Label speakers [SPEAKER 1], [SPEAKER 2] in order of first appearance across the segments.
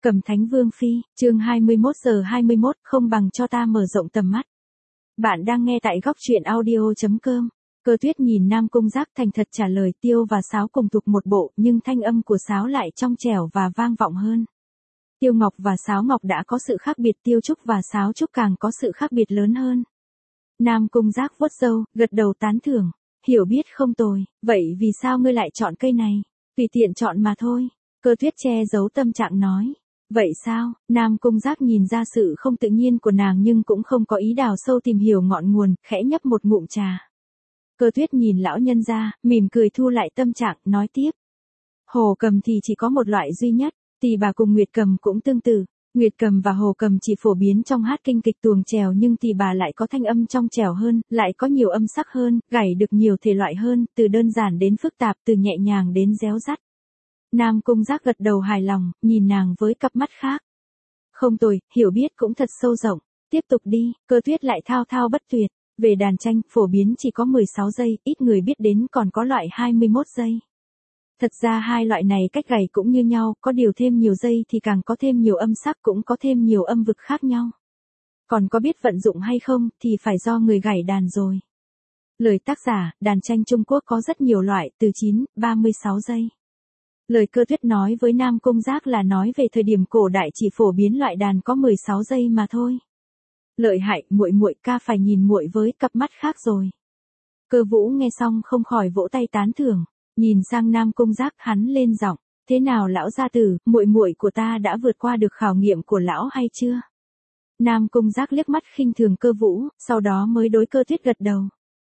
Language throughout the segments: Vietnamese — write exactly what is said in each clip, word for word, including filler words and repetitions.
[SPEAKER 1] Cầm Thánh Vương Phi, chương hai mươi mốt giờ hai mươi mốt, không bằng cho ta mở rộng tầm mắt. Bạn đang nghe tại góc truyện audio chấm com. Cơ Tuyết nhìn Nam Cung Giác thành thật trả lời. Tiêu và Sáo cùng thuộc một bộ, nhưng thanh âm của Sáo lại trong trẻo và vang vọng hơn. Tiêu Ngọc và Sáo Ngọc đã có sự khác biệt, Tiêu Trúc và Sáo Trúc càng có sự khác biệt lớn hơn. Nam Cung Giác vuốt râu, gật đầu tán thưởng. Hiểu biết không tồi, vậy vì sao ngươi lại chọn cây này? Tùy tiện chọn mà thôi. Cơ Tuyết che giấu tâm trạng nói. Vậy sao? Nam Cung Giác nhìn ra sự không tự nhiên của nàng nhưng cũng không có ý đào sâu tìm hiểu ngọn nguồn, khẽ nhấp một ngụm trà. Cơ Tuyết nhìn lão nhân ra, mỉm cười thu lại tâm trạng, nói tiếp. Hồ cầm thì chỉ có một loại duy nhất, tỳ bà cùng Nguyệt cầm cũng tương tự. Nguyệt cầm và hồ cầm chỉ phổ biến trong hát kinh kịch tuồng chèo, nhưng tỳ bà lại có thanh âm trong trẻo hơn, lại có nhiều âm sắc hơn, gảy được nhiều thể loại hơn, từ đơn giản đến phức tạp, từ nhẹ nhàng đến réo rắt. Nam Cung Giác gật đầu hài lòng, nhìn nàng với cặp mắt khác. Không tồi, hiểu biết cũng thật sâu rộng. Tiếp tục đi. Cơ Tuyết lại thao thao bất tuyệt. Về đàn tranh, phổ biến chỉ có mười sáu giây, ít người biết đến còn có loại hai mươi mốt giây. Thật ra hai loại này cách gảy cũng như nhau, có điều thêm nhiều giây thì càng có thêm nhiều âm sắc, cũng có thêm nhiều âm vực khác nhau. Còn có biết vận dụng hay không thì phải do người gảy đàn rồi. Lời tác giả, đàn tranh Trung Quốc có rất nhiều loại, từ chín, ba mươi sáu giây. Lời Cơ Tuyết nói với Nam Cung Giác là nói về thời điểm cổ đại chỉ phổ biến loại đàn có mười sáu giây mà thôi. Lợi hại, muội muội, ca phải nhìn muội với cặp mắt khác rồi. Cơ Vũ nghe xong không khỏi vỗ tay tán thưởng, nhìn sang Nam Cung Giác, hắn lên giọng, thế nào lão gia tử, muội muội của ta đã vượt qua được khảo nghiệm của lão hay chưa? Nam Cung Giác liếc mắt khinh thường Cơ Vũ, sau đó mới đối Cơ Tuyết gật đầu.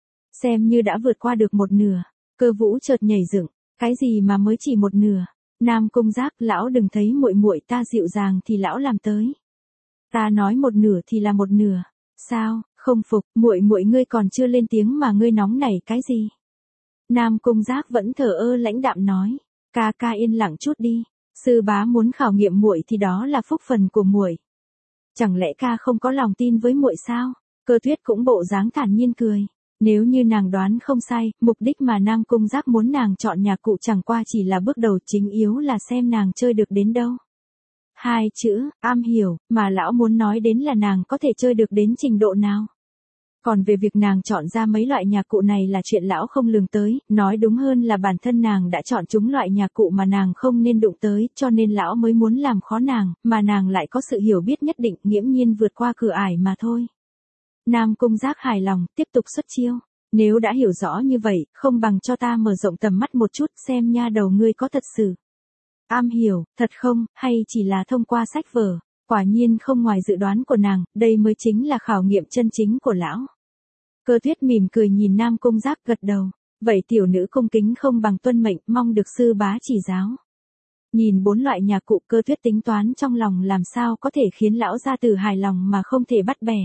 [SPEAKER 1] Xem như đã vượt qua được một nửa. Cơ Vũ chợt nhảy dựng. Cái gì mà mới chỉ một nửa? Nam Cung Giác, lão đừng thấy muội muội ta dịu dàng thì lão làm tới. Ta nói một nửa thì là một nửa. Sao? Không phục, muội muội ngươi còn chưa lên tiếng mà ngươi nóng nảy cái gì? Nam Cung Giác vẫn thờ ơ lãnh đạm nói, ca ca yên lặng chút đi, sư bá muốn khảo nghiệm muội thì đó là phúc phần của muội. Chẳng lẽ ca không có lòng tin với muội sao? Cơ Tuyết cũng bộ dáng thản nhiên cười. Nếu như nàng đoán không sai, mục đích mà Nam Cung Giác muốn nàng chọn nhạc cụ chẳng qua chỉ là bước đầu, chính yếu là xem nàng chơi được đến đâu. Hai chữ, am hiểu, mà lão muốn nói đến là nàng có thể chơi được đến trình độ nào. Còn về việc nàng chọn ra mấy loại nhạc cụ này là chuyện lão không lường tới, nói đúng hơn là bản thân nàng đã chọn chúng loại nhạc cụ mà nàng không nên đụng tới, cho nên lão mới muốn làm khó nàng, mà nàng lại có sự hiểu biết nhất định, nghiễm nhiên vượt qua cửa ải mà thôi. Nam Cung Giác hài lòng, tiếp tục xuất chiêu. Nếu đã hiểu rõ như vậy, không bằng cho ta mở rộng tầm mắt một chút, xem nha đầu ngươi có thật sự am hiểu, thật không, hay chỉ là thông qua sách vở. Quả nhiên không ngoài dự đoán của nàng, đây mới chính là khảo nghiệm chân chính của lão. Cơ Tuyết mỉm cười nhìn Nam Cung Giác gật đầu. Vậy tiểu nữ cung kính không bằng tuân mệnh, mong được sư bá chỉ giáo. Nhìn bốn loại nhạc cụ, Cơ Tuyết tính toán trong lòng làm sao có thể khiến lão gia tử hài lòng mà không thể bắt bẻ.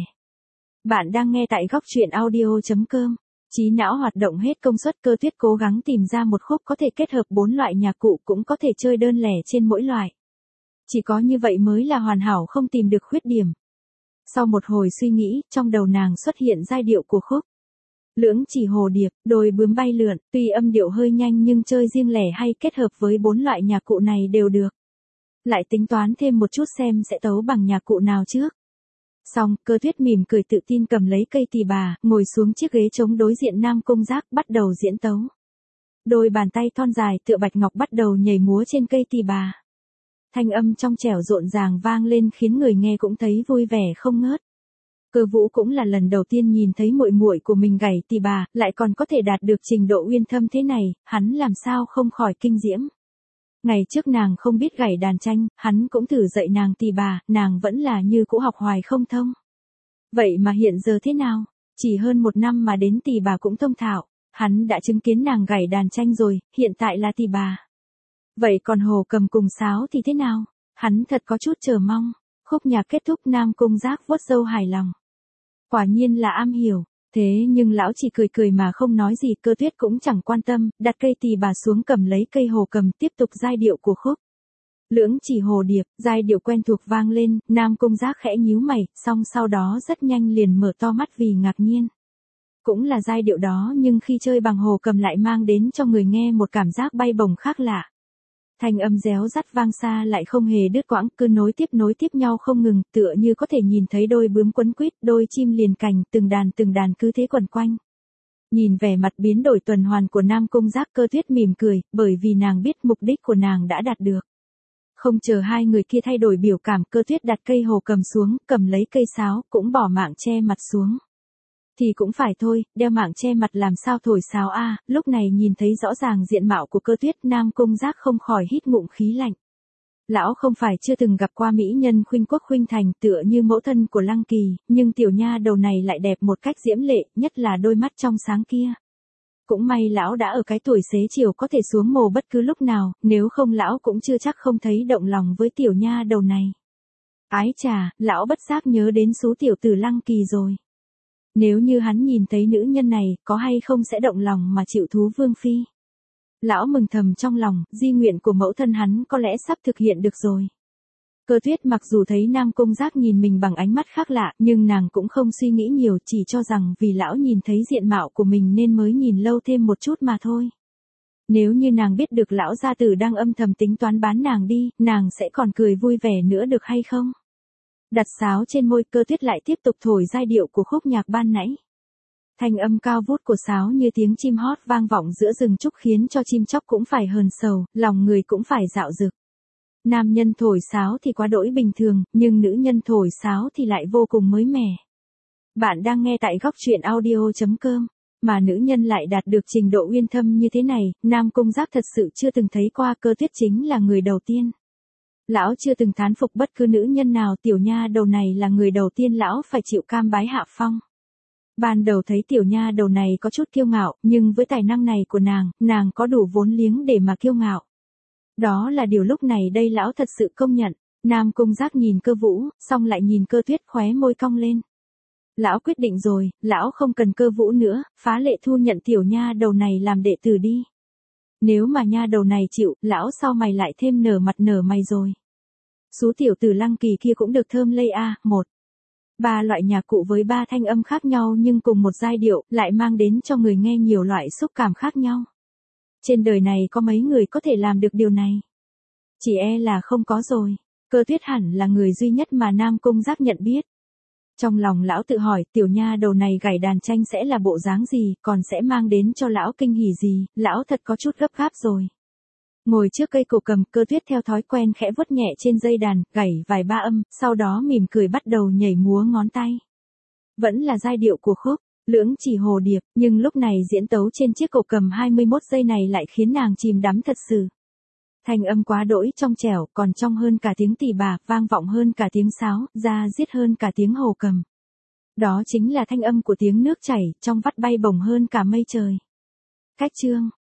[SPEAKER 1] Bạn đang nghe tại góc truyện audio chấm com. Trí não hoạt động hết công suất, Cơ Tuyết cố gắng tìm ra một khúc có thể kết hợp bốn loại nhạc cụ, cũng có thể chơi đơn lẻ trên mỗi loại. Chỉ có như vậy mới là hoàn hảo, không tìm được khuyết điểm. Sau một hồi suy nghĩ, trong đầu nàng xuất hiện giai điệu của khúc. Lưỡng chỉ hồ điệp, đôi bướm bay lượn, tuy âm điệu hơi nhanh nhưng chơi riêng lẻ hay kết hợp với bốn loại nhạc cụ này đều được. Lại tính toán thêm một chút xem sẽ tấu bằng nhạc cụ nào trước. Xong, Cơ Tuyết mỉm cười tự tin cầm lấy cây tỳ bà, ngồi xuống chiếc ghế trống đối diện Nam Cung Giác, bắt đầu diễn tấu. Đôi bàn tay thon dài tựa bạch ngọc bắt đầu nhảy múa trên cây tỳ bà. Thanh âm trong trẻo rộn ràng vang lên khiến người nghe cũng thấy vui vẻ không ngớt. Cơ Vũ cũng là lần đầu tiên nhìn thấy muội muội của mình gảy tỳ bà, lại còn có thể đạt được trình độ uyên thâm thế này, hắn làm sao không khỏi kinh diễm. Ngày trước nàng không biết gảy đàn tranh, hắn cũng thử dạy nàng tỳ bà, nàng vẫn là như cũ học hoài không thông. Vậy mà hiện giờ thế nào? Chỉ hơn một năm mà đến tỳ bà cũng thông thạo, hắn đã chứng kiến nàng gảy đàn tranh rồi, hiện tại là tỳ bà. Vậy còn hồ cầm cùng sáo thì thế nào? Hắn thật có chút chờ mong. Khúc nhạc kết thúc, Nam Cung Giác vuốt râu hài lòng. Quả nhiên là am hiểu. Thế nhưng lão chỉ cười cười mà không nói gì. Cơ Tuyết cũng chẳng quan tâm, đặt cây tỳ bà xuống cầm lấy cây hồ cầm, tiếp tục giai điệu của khúc. Lưỡng chỉ hồ điệp, giai điệu quen thuộc vang lên, Nam Cung Giác khẽ nhíu mày, xong sau đó rất nhanh liền mở to mắt vì ngạc nhiên. Cũng là giai điệu đó nhưng khi chơi bằng hồ cầm lại mang đến cho người nghe một cảm giác bay bổng khác lạ. Thanh âm réo rắt vang xa lại không hề đứt quãng, cứ nối tiếp nối tiếp nhau không ngừng, tựa như có thể nhìn thấy đôi bướm quấn quýt, đôi chim liền cành, từng đàn từng đàn cứ thế quẩn quanh. Nhìn vẻ mặt biến đổi tuần hoàn của Nam Cung Giác, Cơ Tuyết mỉm cười, bởi vì nàng biết mục đích của nàng đã đạt được. Không chờ hai người kia thay đổi biểu cảm, Cơ Tuyết đặt cây hồ cầm xuống, cầm lấy cây sáo, cũng bỏ mạng che mặt xuống. Thì cũng phải thôi, đeo mạng che mặt làm sao thổi sáo a? À, lúc này nhìn thấy rõ ràng diện mạo của Cơ Tuyết, Nam Cung Giác không khỏi hít ngụm khí lạnh. Lão không phải chưa từng gặp qua mỹ nhân khuynh quốc khuynh thành tựa như mẫu thân của Lăng Kỳ, nhưng tiểu nha đầu này lại đẹp một cách diễm lệ, nhất là đôi mắt trong sáng kia. Cũng may lão đã ở cái tuổi xế chiều có thể xuống mồ bất cứ lúc nào, nếu không lão cũng chưa chắc không thấy động lòng với tiểu nha đầu này. Ái chà, lão bất giác nhớ đến số tiểu tử Lăng Kỳ rồi. Nếu như hắn nhìn thấy nữ nhân này, có hay không sẽ động lòng mà chịu thú vương phi. Lão mừng thầm trong lòng, di nguyện của mẫu thân hắn có lẽ sắp thực hiện được rồi. Cơ Tuyết mặc dù thấy Nam Cung Giác nhìn mình bằng ánh mắt khác lạ, nhưng nàng cũng không suy nghĩ nhiều, chỉ cho rằng vì lão nhìn thấy diện mạo của mình nên mới nhìn lâu thêm một chút mà thôi. Nếu như nàng biết được lão gia tử đang âm thầm tính toán bán nàng đi, nàng sẽ còn cười vui vẻ nữa được hay không? Đặt sáo trên môi, Cơ Tuyết lại tiếp tục thổi giai điệu của khúc nhạc ban nãy. Thanh âm cao vút của sáo như tiếng chim hót vang vọng giữa rừng trúc khiến cho chim chóc cũng phải hờn sầu, lòng người cũng phải dạo dực. Nam nhân thổi sáo thì quá đỗi bình thường, nhưng nữ nhân thổi sáo thì lại vô cùng mới mẻ. Bạn đang nghe tại góc truyện audio chấm com, mà nữ nhân lại đạt được trình độ uyên thâm như thế này, Nam Cung Giác thật sự chưa từng thấy qua, Cơ Tuyết chính là người đầu tiên. Lão chưa từng thán phục bất cứ nữ nhân nào, tiểu nha đầu này là người đầu tiên lão phải chịu cam bái hạ phong. Ban đầu thấy tiểu nha đầu này có chút kiêu ngạo, nhưng với tài năng này của nàng, nàng có đủ vốn liếng để mà kiêu ngạo. Đó là điều lúc này đây lão thật sự công nhận. Nam Cung Giác nhìn Cơ Vũ, xong lại nhìn Cơ Tuyết, khóe môi cong lên. Lão quyết định rồi, lão không cần Cơ Vũ nữa, phá lệ thu nhận tiểu nha đầu này làm đệ tử đi. Nếu mà nha đầu này chịu, lão sau mày lại thêm nở mặt nở mày rồi. Số tiểu tử Lăng Kỳ kia cũng được thơm lây a, à, một. Ba loại nhạc cụ với ba thanh âm khác nhau nhưng cùng một giai điệu, lại mang đến cho người nghe nhiều loại xúc cảm khác nhau. Trên đời này có mấy người có thể làm được điều này? Chỉ e là không có rồi. Cơ Tuyết hẳn là người duy nhất mà Nam Cung Giác nhận biết. Trong lòng lão tự hỏi, tiểu nha đầu này gảy đàn tranh sẽ là bộ dáng gì, còn sẽ mang đến cho lão kinh hỉ gì, lão thật có chút gấp gáp rồi. Ngồi trước cây cổ cầm, Cơ Tuyết theo thói quen khẽ vuốt nhẹ trên dây đàn, gảy vài ba âm, sau đó mỉm cười bắt đầu nhảy múa ngón tay. Vẫn là giai điệu của khúc Lưỡng Chỉ Hồ Điệp, nhưng lúc này diễn tấu trên chiếc cổ cầm hai mươi mốt giây này lại khiến nàng chìm đắm thật sự. Thanh âm quá đỗi trong trẻo, còn trong hơn cả tiếng tỳ bà, vang vọng hơn cả tiếng sáo, da diết hơn cả tiếng hồ cầm. Đó chính là thanh âm của tiếng nước chảy, trong vắt bay bổng hơn cả mây trời. Cách chương